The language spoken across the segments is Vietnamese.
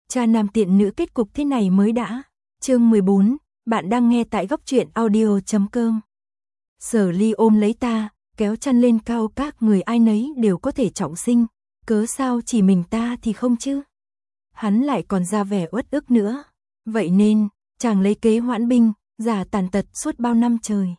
Cha nam tiện nữ kết cục thế này mới đã. Chương 14, bạn đang nghe tại góc truyện audio.com. Sở Ly ôm lấy ta, kéo chăn lên cao, các người ai nấy đều có thể trọng sinh, cớ sao chỉ mình ta thì không chứ? Hắn lại còn ra vẻ uất ức nữa. Vậy nên, chàng lấy kế hoãn binh, giả tàn tật suốt bao năm trời.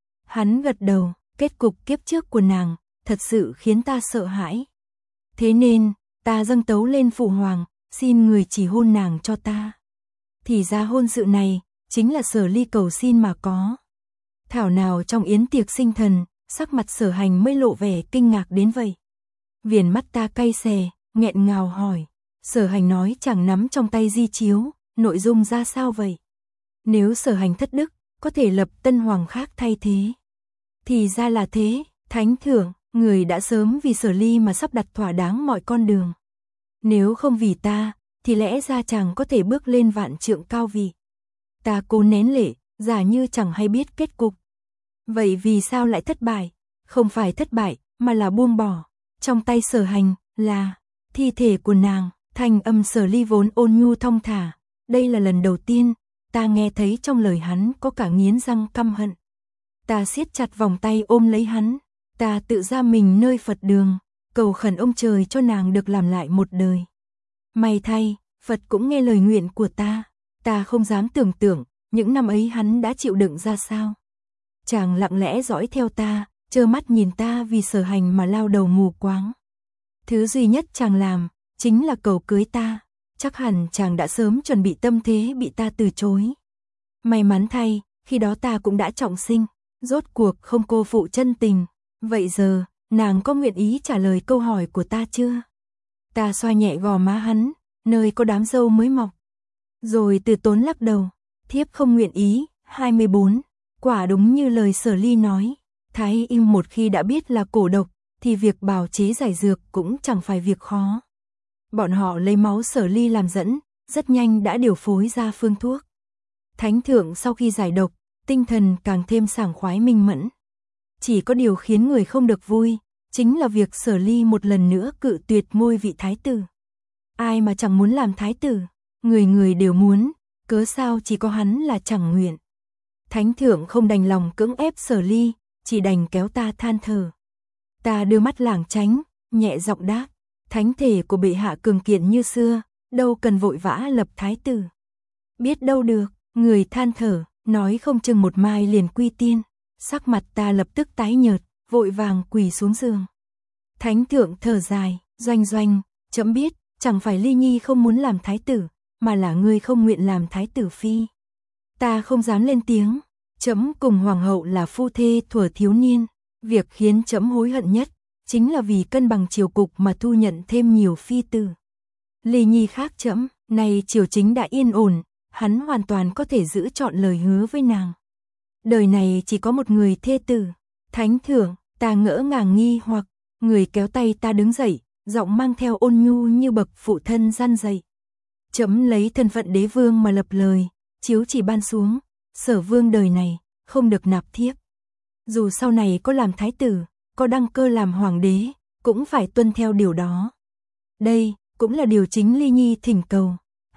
Hắn gật đầu, kết cục kiếp trước của nàng, thật sự khiến ta sợ hãi. Thế nên, ta dâng tấu lên phụ hoàng, xin người chỉ hôn nàng cho ta. Thì ra hôn sự này, chính là Sở Ly cầu xin mà có. Thảo nào trong yến tiệc sinh thần, sắc mặt Sở Hành mới lộ vẻ kinh ngạc đến vậy. Viền mắt ta cay xè, nghẹn ngào hỏi. Sở Hành nói chàng nắm trong tay di chiếu, nội dung ra sao vậy? Nếu Sở Hành thất đức, có thể lập tân hoàng khác thay thế. Thì ra là thế, thánh thượng, người đã sớm vì Sở Ly mà sắp đặt thỏa đáng mọi con đường. Nếu không vì ta, thì lẽ ra chàng có thể bước lên vạn trượng cao vị. Ta cố nén lệ, giả như chẳng hay biết kết cục. Vậy vì sao lại thất bại? Không phải thất bại, mà là buông bỏ. Trong tay Sở Hành, là thi thể của nàng. Thanh âm Sở Ly vốn ôn nhu thong thả. Đây là lần đầu tiên, ta nghe thấy trong lời hắn có cả nghiến răng căm hận. Ta siết chặt vòng tay ôm lấy hắn. Ta tự ra mình nơi Phật đường, cầu khẩn ông trời cho nàng được làm lại một đời. May thay, Phật cũng nghe lời nguyện của ta. Ta không dám tưởng tượng, những năm ấy hắn đã chịu đựng ra sao. Chàng lặng lẽ dõi theo ta, trơ mắt nhìn ta vì Sở Hành mà lao đầu mù quáng. Thứ duy nhất chàng làm, chính là cầu cưới ta. Chắc hẳn chàng đã sớm chuẩn bị tâm thế bị ta từ chối. May mắn thay, khi đó ta cũng đã trọng sinh, rốt cuộc không cô phụ chân tình. Vậy giờ, nàng có nguyện ý trả lời câu hỏi của ta chưa? Ta xoa nhẹ gò má hắn, nơi có đám râu mới mọc. Rồi từ tốn lắc đầu, thiếp không nguyện ý. 24. Quả đúng như lời Sở Ly nói, Thái Y một khi đã biết là cổ độc, thì việc bào chế giải dược cũng chẳng phải việc khó. Bọn họ lấy máu Sở Ly làm dẫn, rất nhanh đã điều phối ra phương thuốc. Thánh thượng sau khi giải độc, tinh thần càng thêm sảng khoái minh mẫn. Chỉ có điều khiến người không được vui, chính là việc Sở Ly một lần nữa cự tuyệt ngôi vị thái tử. Ai mà chẳng muốn làm thái tử, người người đều muốn, cớ sao chỉ có hắn là chẳng nguyện. Thánh thượng không đành lòng cưỡng ép Sở Ly, chỉ đành kéo ta than thở. Ta đưa mắt lảng tránh, nhẹ giọng đáp, thánh thể của bệ hạ cường kiện như xưa, đâu cần vội vã lập thái tử. Biết đâu được, người than thở, nói không chừng một mai liền quy tiên. Sắc mặt ta lập tức tái nhợt, vội vàng quỳ xuống giường. Thánh thượng thở dài, doanh doanh, trẫm biết, chẳng phải Ly Nhi không muốn làm thái tử, mà là ngươi không nguyện làm thái tử phi. Ta không dám lên tiếng, trẫm cùng hoàng hậu là phu thê thuở thiếu niên, việc khiến trẫm hối hận nhất, chính là vì cân bằng triều cục mà thu nhận thêm nhiều phi tử. Ly Nhi khác trẫm, nay triều chính đã yên ổn, hắn hoàn toàn có thể giữ trọn lời hứa với nàng. Đời này chỉ có một người thê tử. Thánh thượng, ta ngỡ ngàng nghi hoặc, người kéo tay ta đứng dậy, giọng mang theo ôn nhu như bậc phụ thân răn dạy. Trẫm lấy thân phận đế vương mà lập lời, chiếu chỉ ban xuống, Sở vương đời này, không được nạp thiếp. Dù sau này có làm thái tử, có đăng cơ làm hoàng đế, cũng phải tuân theo điều đó. Đây, cũng là điều chính Ly Nhi thỉnh cầu.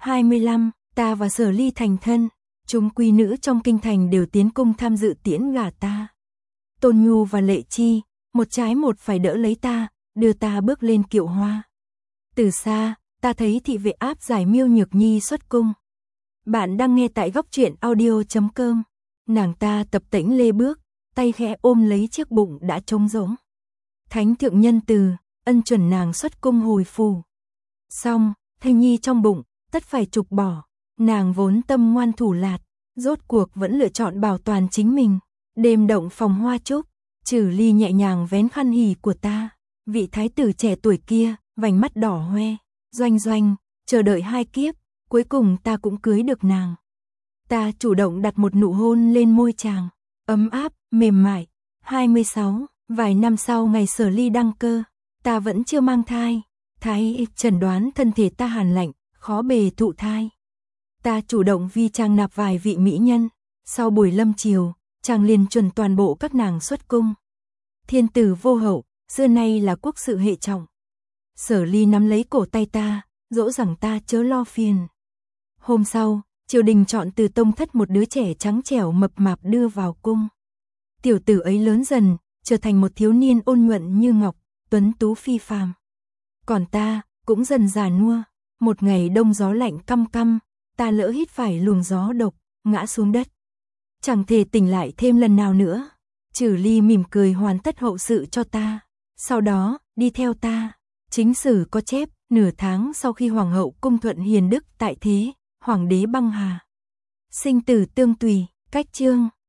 25, ta và Sở Ly thành thân. Chúng quý nữ trong kinh thành đều tiến cung tham dự tiễn gả ta. Tôn Nhu và Lệ Chi, một trái một phải đỡ lấy ta, đưa ta bước lên kiệu hoa. Từ xa, ta thấy thị vệ áp giải Miêu Nhược Nhi xuất cung. Bạn đang nghe tại góc truyện audio.com. Nàng ta tập tễnh lê bước, tay khẽ ôm lấy chiếc bụng đã trống rỗng. Thánh thượng nhân từ, ân chuẩn nàng xuất cung hồi phù. Xong, thai nhi trong bụng, tất phải trục bỏ. Nàng vốn tâm ngoan thủ lạt, rốt cuộc vẫn lựa chọn bảo toàn chính mình. Đêm động phòng hoa trúc, Trử Ly nhẹ nhàng vén khăn hỉ của ta. Vị thái tử trẻ tuổi kia, vành mắt đỏ hoe. Doanh doanh, chờ đợi 2 kiếp, cuối cùng ta cũng cưới được nàng. Ta chủ động đặt một nụ hôn lên môi chàng, ấm áp, mềm mại. 26, vài năm sau ngày Sở Ly đăng cơ, ta vẫn chưa mang thai. Thái y chẩn đoán thân thể ta hàn lạnh, khó bề thụ thai. Ta chủ động vì chàng nạp vài vị mỹ nhân, sau buổi lâm chiều, chàng liền chuẩn toàn bộ các nàng xuất cung. Thiên tử vô hậu, xưa nay là quốc sự hệ trọng. Sở Ly nắm lấy cổ tay ta, dỗ rằng ta chớ lo phiền. Hôm sau, triều đình chọn từ tông thất một đứa trẻ trắng trẻo mập mạp đưa vào cung. Tiểu tử ấy lớn dần, trở thành một thiếu niên ôn nhuận như ngọc, tuấn tú phi phàm. Còn ta, cũng dần già nua, một ngày đông gió lạnh căm căm, ta lỡ hít phải luồng gió độc, ngã xuống đất. Chẳng thể tỉnh lại thêm lần nào nữa. Trử Ly mỉm cười hoàn tất hậu sự cho ta. Sau đó, đi theo ta. Chính sử có chép, nửa tháng sau khi hoàng hậu cung thuận hiền đức tại thế, hoàng đế băng hà. Sinh tử tương tùy, cách chương.